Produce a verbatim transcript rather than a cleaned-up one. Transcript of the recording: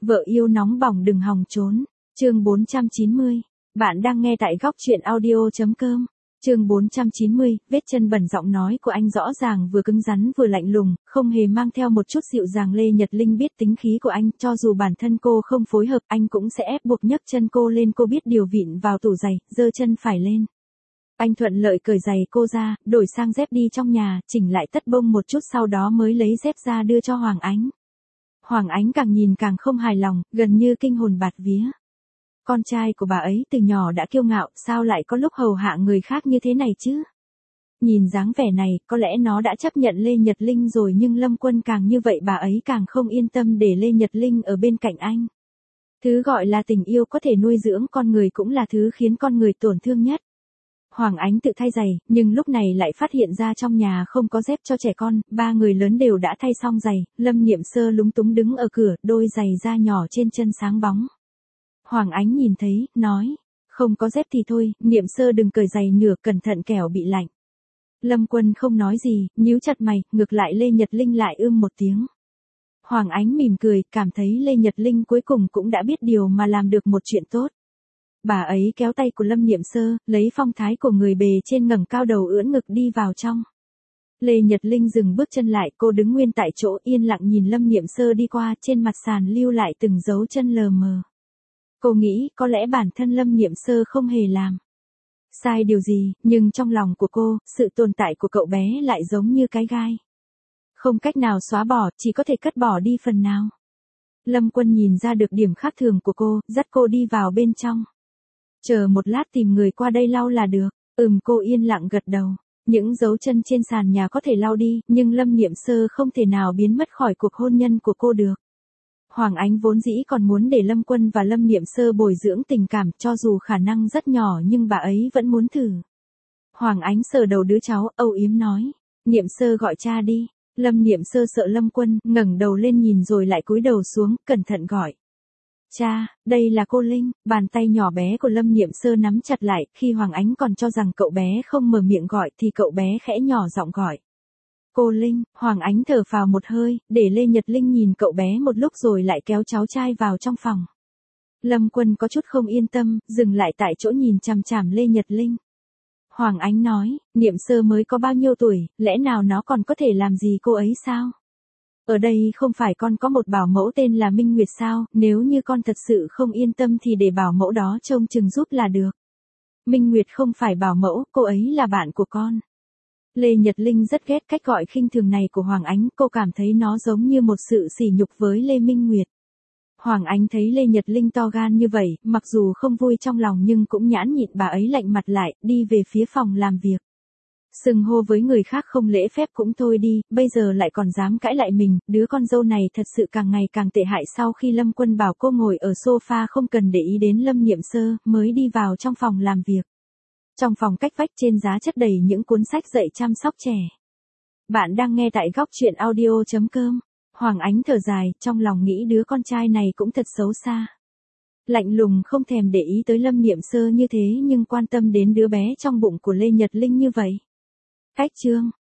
Vợ yêu nóng bỏng đừng hòng trốn. Chương bốn trăm chín mươi. Bạn đang nghe tại góc truyện audio.com. Chương bốn trăm chín mươi, vết chân bẩn. Giọng nói của anh rõ ràng vừa cứng rắn vừa lạnh lùng, không hề mang theo một chút dịu dàng. Lê Nhật Linh biết tính khí của anh, cho dù bản thân cô không phối hợp, anh cũng sẽ ép buộc nhấc chân cô lên. Cô biết điều, vịn vào tủ giày, giơ chân phải lên. Anh thuận lợi cởi giày cô ra, đổi sang dép đi trong nhà, chỉnh lại tất bông một chút, sau đó mới lấy dép ra đưa cho Hoàng Ánh. Hoàng Ánh càng nhìn càng không hài lòng, gần như kinh hồn bạt vía. Con trai của bà ấy từ nhỏ đã kiêu ngạo, sao lại có lúc hầu hạ người khác như thế này chứ? Nhìn dáng vẻ này, có lẽ nó đã chấp nhận Lê Nhật Linh rồi, nhưng Lâm Quân càng như vậy, bà ấy càng không yên tâm để Lê Nhật Linh ở bên cạnh anh. Thứ gọi là tình yêu có thể nuôi dưỡng con người, cũng là thứ khiến con người tổn thương nhất. Hoàng Ánh tự thay giày, nhưng lúc này lại phát hiện ra trong nhà không có dép cho trẻ con, ba người lớn đều đã thay xong giày. Lâm Niệm Sơ lúng túng đứng ở cửa, đôi giày da nhỏ trên chân sáng bóng. Hoàng Ánh nhìn thấy, nói, không có dép thì thôi, Niệm Sơ đừng cởi giày nửa, cẩn thận kẻo bị lạnh. Lâm Quân không nói gì, nhíu chặt mày, ngược lại Lê Nhật Linh lại ưm một tiếng. Hoàng Ánh mỉm cười, cảm thấy Lê Nhật Linh cuối cùng cũng đã biết điều mà làm được một chuyện tốt. Bà ấy kéo tay của Lâm Niệm Sơ, lấy phong thái của người bề trên, ngẩng cao đầu ưỡn ngực đi vào trong. Lê Nhật Linh dừng bước chân lại, cô đứng nguyên tại chỗ yên lặng nhìn Lâm Niệm Sơ đi qua, trên mặt sàn lưu lại từng dấu chân lờ mờ. Cô nghĩ có lẽ bản thân Lâm Niệm Sơ không hề làm sai điều gì, nhưng trong lòng của cô, sự tồn tại của cậu bé lại giống như cái gai. Không cách nào xóa bỏ, chỉ có thể cất bỏ đi phần nào. Lâm Quân nhìn ra được điểm khác thường của cô, dắt cô đi vào bên trong. Chờ một lát, tìm người qua đây lau là được. Ừm, cô yên lặng gật đầu. Những dấu chân trên sàn nhà có thể lau đi, nhưng Lâm Niệm Sơ không thể nào biến mất khỏi cuộc hôn nhân của cô được. Hoàng Ánh vốn dĩ còn muốn để Lâm Quân và Lâm Niệm Sơ bồi dưỡng tình cảm, cho dù khả năng rất nhỏ nhưng bà ấy vẫn muốn thử. Hoàng Ánh sờ đầu đứa cháu, âu yếm nói, Niệm Sơ gọi cha đi. Lâm Niệm Sơ sợ Lâm Quân, ngẩng đầu lên nhìn rồi lại cúi đầu xuống, cẩn thận gọi. Cha, đây là cô Linh. Bàn tay nhỏ bé của Lâm Niệm Sơ nắm chặt lại, khi Hoàng Ánh còn cho rằng cậu bé không mở miệng gọi thì cậu bé khẽ nhỏ giọng gọi. Cô Linh. Hoàng Ánh thở phào một hơi, để Lê Nhật Linh nhìn cậu bé một lúc rồi lại kéo cháu trai vào trong phòng. Lâm Quân có chút không yên tâm, dừng lại tại chỗ nhìn chằm chằm Lê Nhật Linh. Hoàng Ánh nói, Niệm Sơ mới có bao nhiêu tuổi, lẽ nào nó còn có thể làm gì cô ấy sao? Ở đây không phải con có một bảo mẫu tên là Minh Nguyệt sao, nếu như con thật sự không yên tâm thì để bảo mẫu đó trông chừng giúp là được. Minh Nguyệt không phải bảo mẫu, cô ấy là bạn của con. Lê Nhật Linh rất ghét cách gọi khinh thường này của Hoàng Ánh, cô cảm thấy nó giống như một sự sỉ nhục với Lê Minh Nguyệt. Hoàng Ánh thấy Lê Nhật Linh to gan như vậy, mặc dù không vui trong lòng nhưng cũng nhãn nhịn, bà ấy lạnh mặt lại, đi về phía phòng làm việc. Xưng hô với người khác không lễ phép cũng thôi đi, bây giờ lại còn dám cãi lại mình, đứa con dâu này thật sự càng ngày càng tệ hại. Sau khi Lâm Quân bảo cô ngồi ở sofa không cần để ý đến Lâm Niệm Sơ, mới đi vào trong phòng làm việc. Trong phòng cách vách trên giá chất đầy những cuốn sách dạy chăm sóc trẻ. Bạn đang nghe tại góc truyện audio.com. Hoàng Ánh thở dài, trong lòng nghĩ đứa con trai này cũng thật xấu xa. Lạnh lùng không thèm để ý tới Lâm Niệm Sơ như thế nhưng quan tâm đến đứa bé trong bụng của Lê Nhật Linh như vậy. Cách chương.